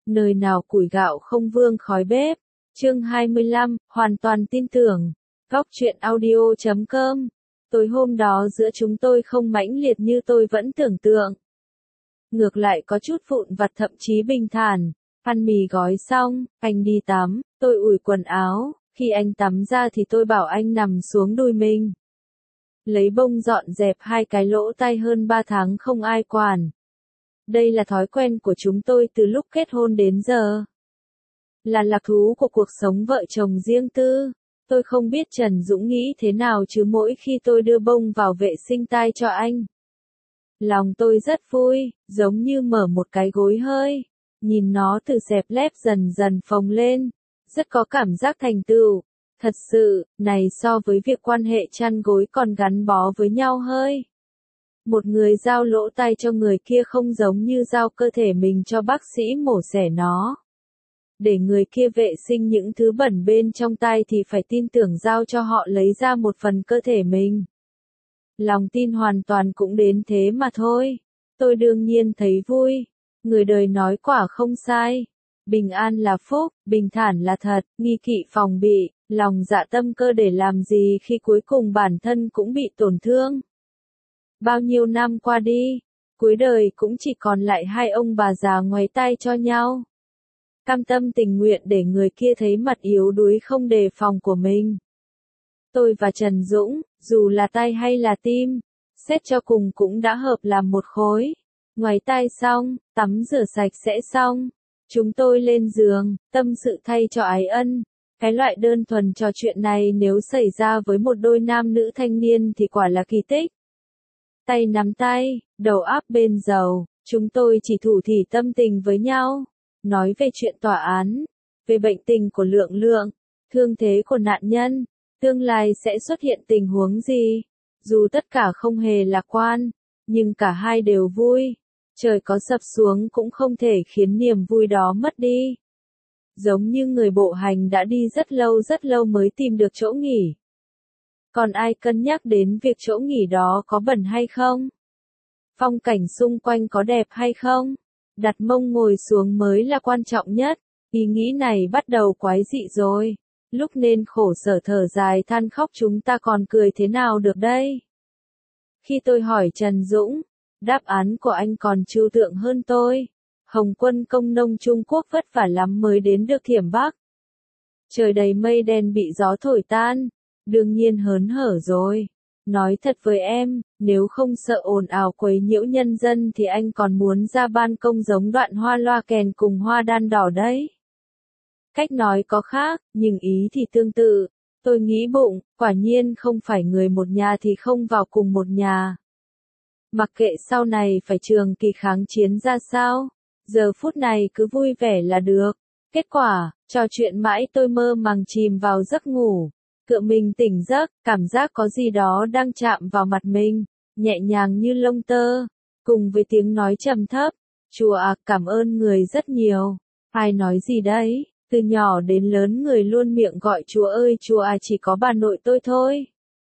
Nơi nào củi gạo không vương khói bếp. Chương 25, hoàn toàn tin tưởng. Góc truyện audio.com. Tối hôm đó giữa chúng tôi không mãnh liệt như tôi vẫn tưởng tượng. Ngược lại có chút vụn vặt, thậm chí bình thản. Ăn mì gói xong, anh đi tắm, tôi ủi quần áo. Khi anh tắm ra thì tôi bảo anh nằm xuống đùi mình. Lấy bông dọn dẹp hai cái lỗ tai hơn 3 tháng không ai quản. Đây là thói quen của chúng tôi từ lúc kết hôn đến giờ. Là lạc thú của cuộc sống vợ chồng riêng tư. Tôi không biết Trần Dũng nghĩ thế nào chứ mỗi khi tôi đưa bông vào vệ sinh tai cho anh, lòng tôi rất vui, giống như mở một cái gối hơi. Nhìn nó từ xẹp lép dần dần phồng lên. Rất có cảm giác thành tựu. Thật sự, này so với việc quan hệ chăn gối còn gắn bó với nhau hơi. Một người giao lỗ tai cho người kia không giống như giao cơ thể mình cho bác sĩ mổ xẻ nó. Để người kia vệ sinh những thứ bẩn bên trong tai thì phải tin tưởng giao cho họ lấy ra một phần cơ thể mình. Lòng tin hoàn toàn cũng đến thế mà thôi. Tôi đương nhiên thấy vui. Người đời nói quả không sai. Bình an là phúc, bình thản là thật, nghi kỵ phòng bị, lòng dạ tâm cơ để làm gì khi cuối cùng bản thân cũng bị tổn thương. Bao nhiêu năm qua đi, cuối đời cũng chỉ còn lại hai ông bà già ngoáy tay cho nhau. Cam tâm tình nguyện để người kia thấy mặt yếu đuối không đề phòng của mình. Tôi và Trần Dũng, dù là tay hay là tim, xét cho cùng cũng đã hợp làm một khối. Ngoáy tay xong, tắm rửa sạch sẽ xong. Chúng tôi lên giường, tâm sự thay cho ái ân. Cái loại đơn thuần trò chuyện này nếu xảy ra với một đôi nam nữ thanh niên thì quả là kỳ tích. Tay nắm tay, đầu áp bên dầu, chúng tôi chỉ thủ thỉ tâm tình với nhau. Nói về chuyện tòa án, về bệnh tình của Lượng Lượng, thương thế của nạn nhân, tương lai sẽ xuất hiện tình huống gì. Dù tất cả không hề lạc quan, nhưng cả hai đều vui. Trời có sập xuống cũng không thể khiến niềm vui đó mất đi. Giống như người bộ hành đã đi rất lâu mới tìm được chỗ nghỉ. Còn ai cân nhắc đến việc chỗ nghỉ đó có bẩn hay không? Phong cảnh xung quanh có đẹp hay không? Đặt mông ngồi xuống mới là quan trọng nhất. Ý nghĩ này bắt đầu quái dị rồi. Lúc nên khổ sở thở dài than khóc chúng ta còn cười thế nào được đây? Khi tôi hỏi Trần Dũng, đáp án của anh còn trừu tượng hơn tôi. Hồng quân công nông Trung Quốc vất vả lắm mới đến được Thiểm Bắc. Trời đầy mây đen bị gió thổi tan. Đương nhiên hớn hở rồi. Nói thật với em, nếu không sợ ồn ào quấy nhiễu nhân dân thì anh còn muốn ra ban công giống đoạn hoa loa kèn cùng hoa đan đỏ đấy. Cách nói có khác, nhưng ý thì tương tự. Tôi nghĩ bụng, quả nhiên không phải người một nhà thì không vào cùng một nhà. Mặc kệ sau này phải trường kỳ kháng chiến ra sao, giờ phút này cứ vui vẻ là được. Kết quả, trò chuyện mãi tôi mơ màng chìm vào giấc ngủ. Cựa mình tỉnh giấc, cảm giác có gì đó đang chạm vào mặt mình, nhẹ nhàng như lông tơ, cùng với tiếng nói trầm thấp. Chùa à, cảm ơn người rất nhiều. Ai nói gì đấy, từ nhỏ đến lớn người luôn miệng gọi chúa ơi chúa à, chỉ có bà nội tôi thôi.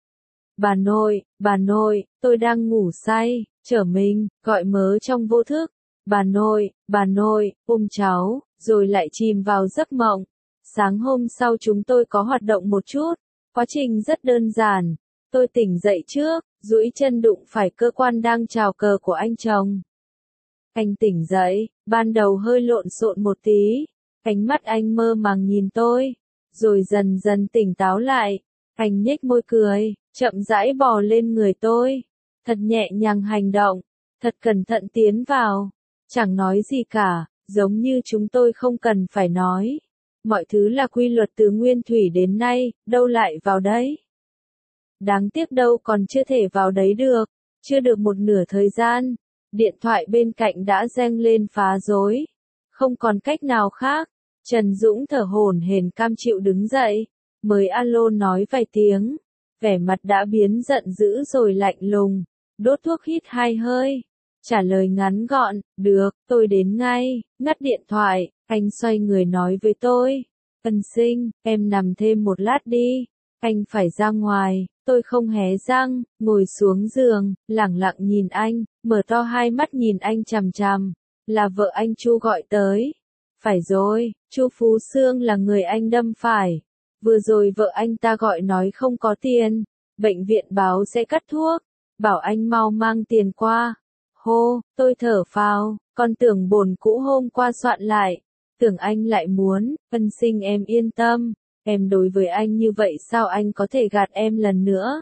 Bà nội, tôi đang ngủ say, trở mình, gọi mớ trong vô thức. Bà nội, ôm cháu, rồi lại chìm vào giấc mộng. Sáng hôm sau chúng tôi có hoạt động một chút. Quá trình rất đơn giản. Tôi tỉnh dậy trước, duỗi chân đụng phải cơ quan đang chào cờ của anh chồng. Anh tỉnh dậy, ban đầu hơi lộn xộn một tí. Ánh mắt anh mơ màng nhìn tôi, rồi dần dần tỉnh táo lại. Anh nhếch môi cười, chậm rãi bò lên người tôi. Thật nhẹ nhàng hành động, thật cẩn thận tiến vào. Chẳng nói gì cả, giống như chúng tôi không cần phải nói. Mọi thứ là quy luật từ nguyên thủy đến nay, đâu lại vào đấy. Đáng tiếc đâu còn chưa thể vào đấy được. Chưa được một nửa thời gian, điện thoại bên cạnh đã reng lên phá rối. Không còn cách nào khác, Trần Dũng thở hổn hển cam chịu đứng dậy, mới alo nói vài tiếng. Vẻ mặt đã biến giận dữ rồi lạnh lùng, đốt thuốc hít 2 hơi. Trả lời ngắn gọn, được, tôi đến ngay. Ngắt điện thoại, anh xoay người nói với tôi. Ân Sinh, em nằm thêm một lát đi. Anh phải ra ngoài. Tôi không hé răng, ngồi xuống giường, lẳng lặng nhìn anh, mở to hai mắt nhìn anh chằm chằm. Là vợ anh Chu gọi tới. Phải rồi, Chu Phú Sương là người anh đâm phải. Vừa rồi vợ anh ta gọi nói không có tiền, bệnh viện báo sẽ cắt thuốc, bảo anh mau mang tiền qua. Hô, tôi thở phào, con tưởng bổn cũ hôm qua soạn lại, tưởng anh lại muốn, Ân Sinh em yên tâm, em đối với anh như vậy sao anh có thể gạt em lần nữa.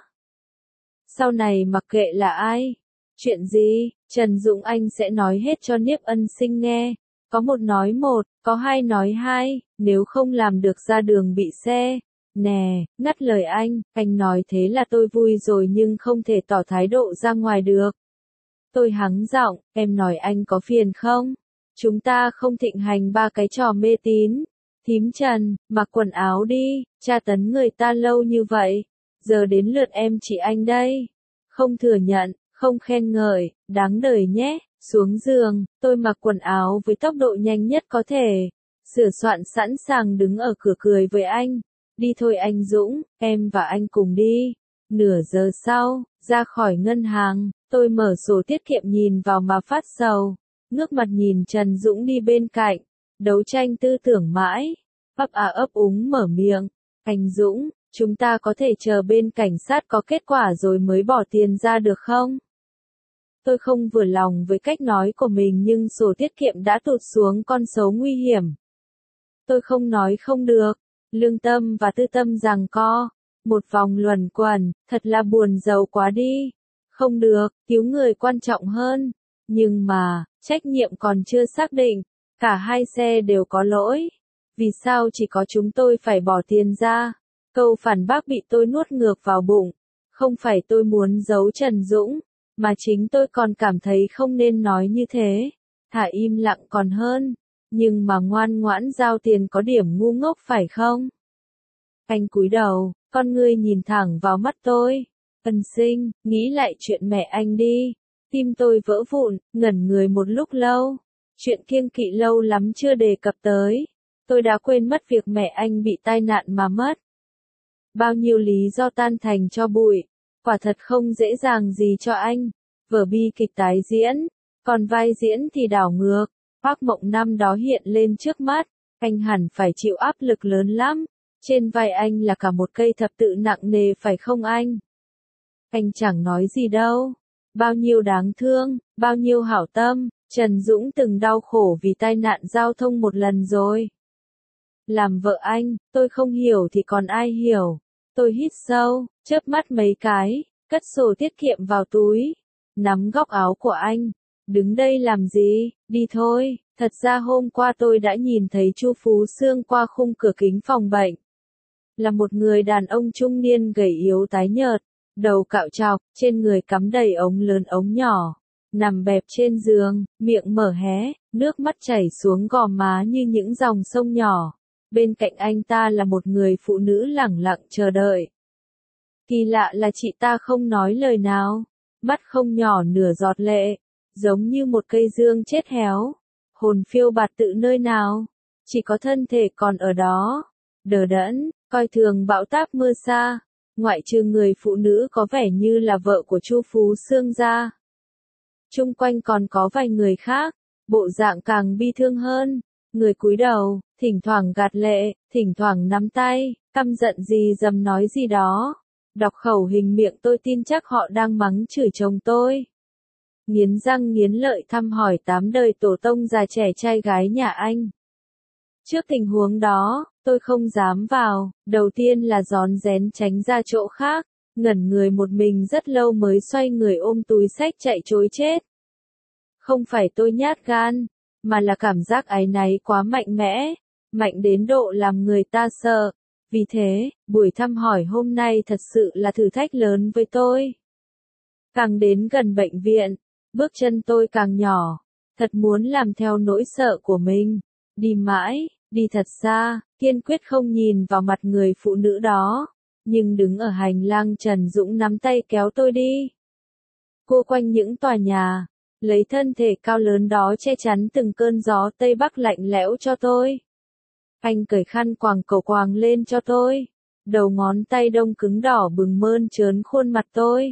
Sau này mặc kệ là ai, chuyện gì, Trần Dũng anh sẽ nói hết cho Niếp Ân Sinh nghe, có một nói một, có hai nói hai, nếu không làm được ra đường bị xe. Nè, ngắt lời anh nói thế là tôi vui rồi nhưng không thể tỏ thái độ ra ngoài được. Tôi hắng giọng, em nói anh có phiền không? Chúng ta không thịnh hành ba cái trò mê tín. Thím Trần, mặc quần áo đi, tra tấn người ta lâu như vậy. Giờ đến lượt em chị anh đây. Không thừa nhận, không khen ngợi, đáng đời nhé. Xuống giường, tôi mặc quần áo với tốc độ nhanh nhất có thể. Sửa soạn sẵn sàng đứng ở cửa cười với anh. Đi thôi anh Dũng, em và anh cùng đi. Nửa giờ sau, ra khỏi ngân hàng, tôi mở sổ tiết kiệm nhìn vào mà phát sầu. Ngước mặt nhìn Trần Dũng đi bên cạnh, đấu tranh tư tưởng mãi. Ấp à ấp úng mở miệng. Anh Dũng, chúng ta có thể chờ bên cảnh sát có kết quả rồi mới bỏ tiền ra được không? Tôi không vừa lòng với cách nói của mình nhưng sổ tiết kiệm đã tụt xuống con số nguy hiểm. Tôi không nói không được. Lương tâm và tư tâm giằng co. Một vòng luẩn quẩn, thật là buồn giàu quá đi. Không được, cứu người quan trọng hơn. Nhưng mà, trách nhiệm còn chưa xác định. Cả hai xe đều có lỗi. Vì sao chỉ có chúng tôi phải bỏ tiền ra? Câu phản bác bị tôi nuốt ngược vào bụng. Không phải tôi muốn giấu Trần Dũng, mà chính tôi còn cảm thấy không nên nói như thế. Thả im lặng còn hơn. Nhưng mà ngoan ngoãn giao tiền có điểm ngu ngốc phải không? Anh cúi đầu, con ngươi nhìn thẳng vào mắt tôi. Ân Sinh, nghĩ lại chuyện mẹ anh đi. Tim tôi vỡ vụn, ngẩn người một lúc lâu. Chuyện kiêng kỵ lâu lắm chưa đề cập tới. Tôi đã quên mất việc mẹ anh bị tai nạn mà mất. Bao nhiêu lý do tan thành cho bụi. Quả thật không dễ dàng gì cho anh. Vở bi kịch tái diễn, còn vai diễn thì đảo ngược. Phác mộng năm đó hiện lên trước mắt. Anh hẳn phải chịu áp lực lớn lắm. Trên vai anh là cả một cây thập tự nặng nề phải không anh? Anh chẳng nói gì đâu. Bao nhiêu đáng thương, bao nhiêu hảo tâm, Trần Dũng từng đau khổ vì tai nạn giao thông một lần rồi. Làm vợ anh, tôi không hiểu thì còn ai hiểu. Tôi hít sâu, chớp mắt mấy cái, cất sổ tiết kiệm vào túi, nắm góc áo của anh. Đứng đây làm gì, đi thôi. Thật ra hôm qua tôi đã nhìn thấy Chu Phú Sương qua khung cửa kính phòng bệnh. Là một người đàn ông trung niên gầy yếu tái nhợt, đầu cạo trọc, trên người cắm đầy ống lớn ống nhỏ, nằm bẹp trên giường, miệng mở hé, nước mắt chảy xuống gò má như những dòng sông nhỏ. Bên cạnh anh ta là một người phụ nữ lẳng lặng chờ đợi. Kỳ lạ là chị ta không nói lời nào, mắt không nhỏ nửa giọt lệ, giống như một cây dương chết héo. Hồn phiêu bạt tự nơi nào, chỉ có thân thể còn ở đó, đờ đẫn, coi thường bão táp mưa xa, ngoại trừ người phụ nữ có vẻ như là vợ của Chu Phú Sương ra. Chung quanh còn có vài người khác, bộ dạng càng bi thương hơn, người cúi đầu, thỉnh thoảng gạt lệ, thỉnh thoảng nắm tay, căm giận gì dầm nói gì đó. Đọc khẩu hình miệng tôi tin chắc họ đang mắng chửi chồng tôi. Nghiến răng nghiến lợi thăm hỏi 8 đời tổ tông già trẻ trai gái nhà anh. Trước tình huống đó, tôi không dám vào, đầu tiên là rón rén tránh ra chỗ khác, ngẩn người một mình rất lâu mới xoay người ôm túi xách chạy trối chết. Không phải tôi nhát gan, mà là cảm giác áy náy quá mạnh mẽ, mạnh đến độ làm người ta sợ. Vì thế, buổi thăm hỏi hôm nay thật sự là thử thách lớn với tôi. Càng đến gần bệnh viện, bước chân tôi càng nhỏ, thật muốn làm theo nỗi sợ của mình. Đi mãi, đi thật xa, kiên quyết không nhìn vào mặt người phụ nữ đó. Nhưng đứng ở hành lang Trần Dũng nắm tay kéo tôi đi. Cua quanh những tòa nhà, lấy thân thể cao lớn đó che chắn từng cơn gió Tây Bắc lạnh lẽo cho tôi. Anh cởi khăn quàng cổ quàng lên cho tôi. Đầu ngón tay đông cứng đỏ bừng mơn trớn khuôn mặt tôi.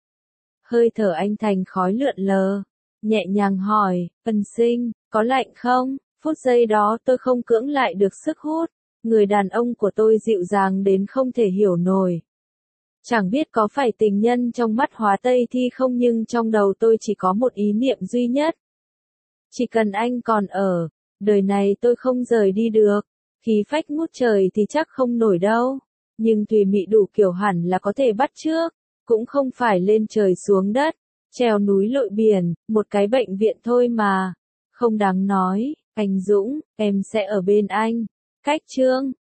Hơi thở anh thành khói lượn lờ. Nhẹ nhàng hỏi, Ân Sinh, có lạnh không? Phút giây đó tôi không cưỡng lại được sức hút, người đàn ông của tôi dịu dàng đến không thể hiểu nổi. Chẳng biết có phải tình nhân trong mắt Hóa Tây Thi không nhưng trong đầu tôi chỉ có một ý niệm duy nhất. Chỉ cần anh còn ở, đời này tôi không rời đi được, khí phách ngút trời thì chắc không nổi đâu, nhưng Thùy Mị đủ kiểu hẳn là có thể bắt chước, cũng không phải lên trời xuống đất, trèo núi lội biển, một cái bệnh viện thôi mà, không đáng nói, anh Dũng, em sẽ ở bên anh. Cách chương